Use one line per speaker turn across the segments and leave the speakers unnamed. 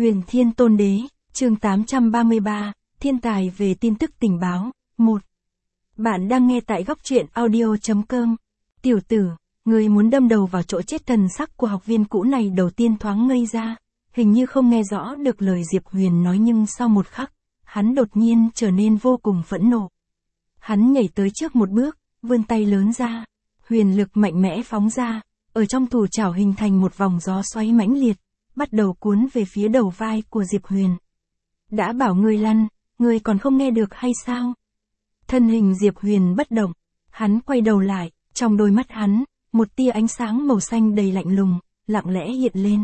Huyền Thiên Tôn Đế, chương 833, Thiên tài về tin tức tình báo, 1. Bạn đang nghe tại góc truyện audio.com. Tiểu tử, người muốn đâm đầu vào chỗ chết. Thần sắc của học viên cũ này đầu tiên thoáng ngây ra, hình như không nghe rõ được lời Diệp Huyền nói, nhưng sau một khắc, hắn đột nhiên trở nên vô cùng phẫn nộ. Hắn nhảy tới trước một bước, vươn tay lớn ra, huyền lực mạnh mẽ phóng ra, ở trong thủ chảo hình thành một vòng gió xoáy mãnh liệt, bắt đầu cuốn về phía đầu vai của Diệp Huyền. Đã bảo ngươi lăn, ngươi còn không nghe được hay sao? Thân hình Diệp Huyền bất động, hắn quay đầu lại, trong đôi mắt hắn, một tia ánh sáng màu xanh đầy lạnh lùng, lặng lẽ hiện lên.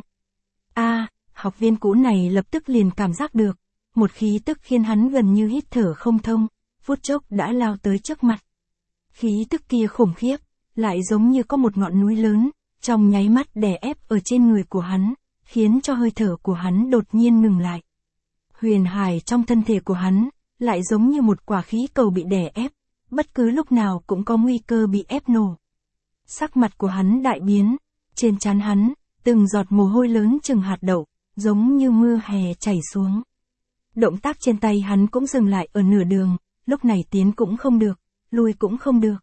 Học viên cũ này lập tức liền cảm giác được, một khí tức khiến hắn gần như hít thở không thông, phút chốc đã lao tới trước mặt. Khí tức kia khủng khiếp, lại giống như có một ngọn núi lớn, trong nháy mắt đè ép ở trên người của hắn, khiến cho hơi thở của hắn đột nhiên ngừng lại. Huyền hải trong thân thể của hắn, lại giống như một quả khí cầu bị đè ép, bất cứ lúc nào cũng có nguy cơ bị ép nổ. Sắc mặt của hắn đại biến, trên trán hắn, từng giọt mồ hôi lớn chừng hạt đậu, giống như mưa hè chảy xuống. Động tác trên tay hắn cũng dừng lại ở nửa đường, lúc này tiến cũng không được, lui cũng không được.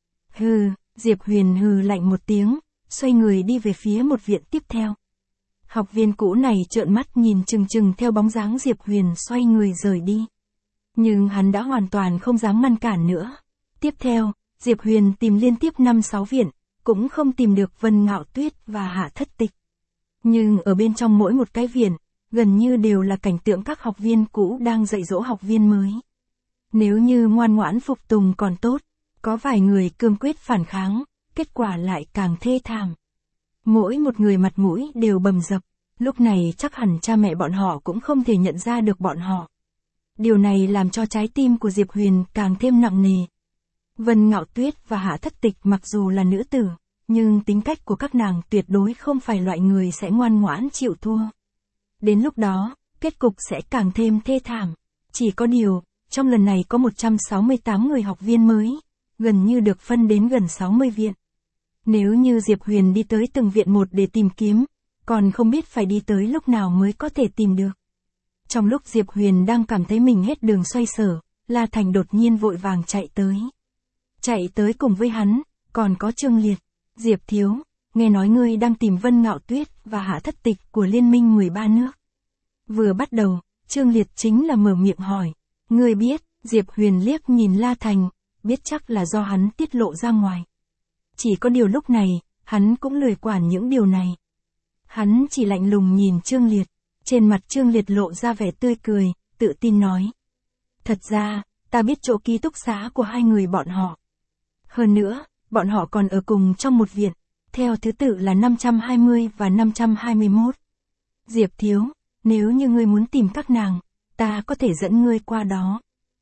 Hừ, Diệp Huyền hừ lạnh một tiếng, xoay người đi về phía một viện tiếp theo. Học viên cũ này trợn mắt nhìn chừng chừng theo bóng dáng Diệp Huyền xoay người rời đi. Nhưng hắn đã hoàn toàn không dám ngăn cản nữa. Tiếp theo, Diệp Huyền tìm liên tiếp 5-6 viện, cũng không tìm được Vân Ngạo Tuyết và Hạ Thất Tịch. Nhưng ở bên trong mỗi một cái viện, gần như đều là cảnh tượng các học viên cũ đang dạy dỗ học viên mới. Nếu như ngoan ngoãn phục tùng còn tốt, có vài người cương quyết phản kháng, kết quả lại càng thê thảm. Mỗi một người mặt mũi đều bầm dập, lúc này chắc hẳn cha mẹ bọn họ cũng không thể nhận ra được bọn họ. Điều này làm cho trái tim của Diệp Huyền càng thêm nặng nề. Vân Ngạo Tuyết và Hạ Thất Tịch mặc dù là nữ tử, nhưng tính cách của các nàng tuyệt đối không phải loại người sẽ ngoan ngoãn chịu thua. Đến lúc đó, kết cục sẽ càng thêm thê thảm. Chỉ có điều, trong lần này có 168 người học viên mới, gần như được phân đến gần 60 viện. Nếu như Diệp Huyền đi tới từng viện một để tìm kiếm, còn không biết phải đi tới lúc nào mới có thể tìm được. Trong lúc Diệp Huyền đang cảm thấy mình hết đường xoay sở, La Thành đột nhiên vội vàng chạy tới. Chạy tới cùng với hắn, còn có Trương Liệt. Diệp thiếu, nghe nói ngươi đang tìm Vân Ngạo Tuyết và Hạ Thất Tịch của Liên minh 13 nước. Vừa bắt đầu, Trương Liệt chính là mở miệng hỏi. Ngươi biết, Diệp Huyền liếc nhìn La Thành, biết chắc là do hắn tiết lộ ra ngoài. Chỉ có điều lúc này, hắn cũng lười quản những điều này. Hắn chỉ lạnh lùng nhìn Trương Liệt, trên mặt Trương Liệt lộ ra vẻ tươi cười, tự tin nói. Thật ra, ta biết chỗ ký túc xá của hai người bọn họ. Hơn nữa, bọn họ còn ở cùng trong một viện, theo thứ tự là 520 và 521. Diệp thiếu, nếu như ngươi muốn tìm các nàng, ta có thể dẫn ngươi qua đó.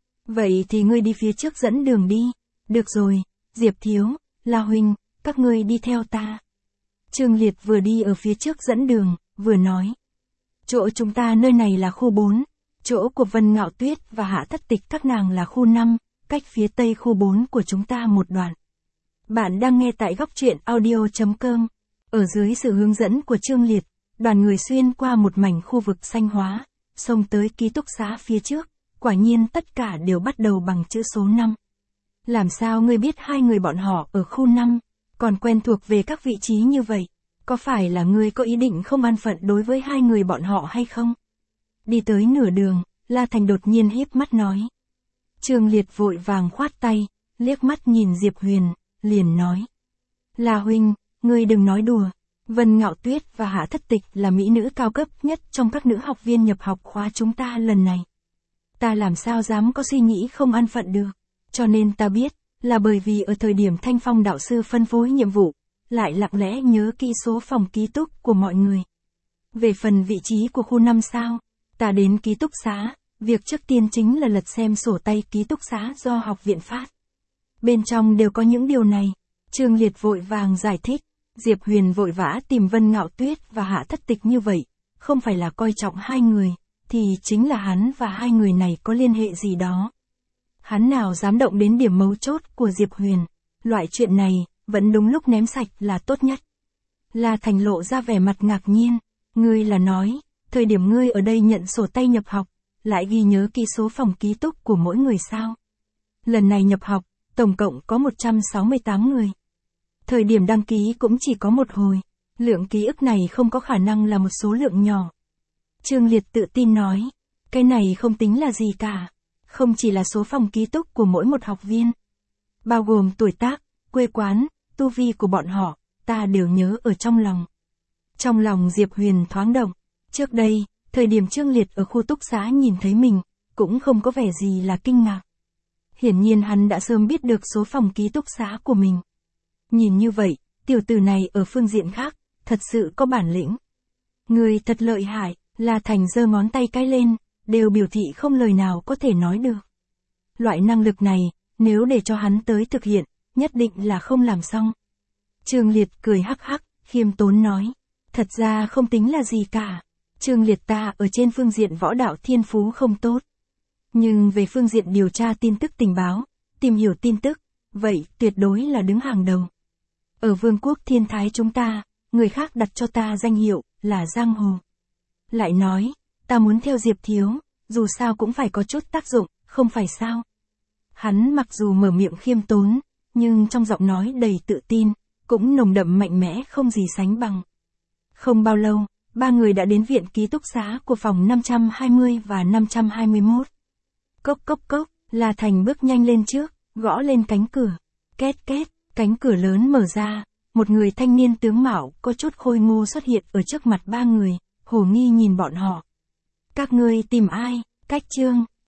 Vậy thì ngươi đi phía trước dẫn đường đi. Được rồi, Diệp thiếu, La huynh, các ngươi đi theo ta. Trương Liệt vừa đi ở phía trước dẫn đường, vừa nói. Chỗ chúng ta nơi này là khu 4, chỗ của Vân Ngạo Tuyết và Hạ Thất Tịch các nàng là khu 5, cách phía tây khu 4 của chúng ta một đoạn. Bạn đang nghe tại góc truyện audio.com. Ở dưới sự hướng dẫn của Trương Liệt, đoàn người xuyên qua một mảnh khu vực xanh hóa, xông tới ký túc xá phía trước, quả nhiên tất cả đều bắt đầu bằng chữ số 5. Làm sao ngươi biết hai người bọn họ ở khu 5, còn quen thuộc về các vị trí như vậy? Có phải là ngươi có ý định không an phận đối với hai người bọn họ hay không? Đi tới nửa đường, La Thành đột nhiên híp mắt nói. Trương Liệt vội vàng khoát tay, liếc mắt nhìn Diệp Huyền, liền nói. La huynh, ngươi đừng nói đùa. Vân Ngạo Tuyết và Hạ Thất Tịch là mỹ nữ cao cấp nhất trong các nữ học viên nhập học khóa chúng ta lần này. Ta làm sao dám có suy nghĩ không an phận được. Cho nên ta biết, là bởi vì ở thời điểm Thanh Phong đạo sư phân phối nhiệm vụ, lại lặng lẽ nhớ kỹ số phòng ký túc của mọi người. Về phần vị trí của khu 5 sao, ta đến ký túc xá, việc trước tiên chính là lật xem sổ tay ký túc xá do học viện phát. Bên trong đều có những điều này. Trương Liệt vội vàng giải thích. Diệp Huyền vội vã tìm Vân Ngạo Tuyết và Hạ Thất Tịch như vậy, không phải là coi trọng hai người, thì chính là hắn và hai người này có liên hệ gì đó. Hắn nào dám động đến điểm mấu chốt của Diệp Huyền. Loại chuyện này, vẫn đúng lúc ném sạch là tốt nhất. La Thành lộ ra vẻ mặt ngạc nhiên. Ngươi là nói, thời điểm ngươi ở đây nhận sổ tay nhập học, lại ghi nhớ ký số phòng ký túc của mỗi người sao? Lần này nhập học, tổng cộng có 168 người. Thời điểm đăng ký cũng chỉ có một hồi, lượng ký ức này không có khả năng là một số lượng nhỏ. Trương Liệt tự tin nói, cái này không tính là gì cả, không chỉ là số phòng ký túc của mỗi một học viên. Bao gồm tuổi tác, quê quán, tu vi của bọn họ, ta đều nhớ ở trong lòng. Trong lòng Diệp Huyền thoáng động, trước đây, thời điểm Trương Liệt ở khu túc xá nhìn thấy mình, cũng không có vẻ gì là kinh ngạc. Hiển nhiên hắn đã sớm biết được số phòng ký túc xá của mình. Nhìn như vậy, tiểu tử này ở phương diện khác, thật sự có bản lĩnh. Người thật lợi hại, La Thành giơ ngón tay cái lên, đều biểu thị không lời nào có thể nói được. Loại năng lực này, nếu để cho hắn tới thực hiện, nhất định là không làm xong. Trương Liệt cười hắc hắc, khiêm tốn nói, thật ra không tính là gì cả. Trương Liệt ta ở trên phương diện võ đạo thiên phú không tốt. Nhưng về phương diện điều tra tin tức tình báo, tìm hiểu tin tức, vậy tuyệt đối là đứng hàng đầu. Ở vương quốc Thiên Thái chúng ta, người khác đặt cho ta danh hiệu là Giang Hồ. Lại nói, ta muốn theo Diệp Thiếu, dù sao cũng phải có chút tác dụng, không phải sao? Hắn mặc dù mở miệng khiêm tốn, nhưng trong giọng nói đầy tự tin, cũng nồng đậm mạnh mẽ không gì sánh bằng. Không bao lâu, ba người đã đến viện ký túc xá của phòng 520 và 521. Cốc cốc cốc, La Thành bước nhanh lên trước, gõ lên cánh cửa. Két két, cánh cửa lớn mở ra, một người thanh niên tướng mạo có chút khôi ngô xuất hiện ở trước mặt ba người, hồ nghi nhìn bọn họ. Các ngươi tìm ai? Cách Trương,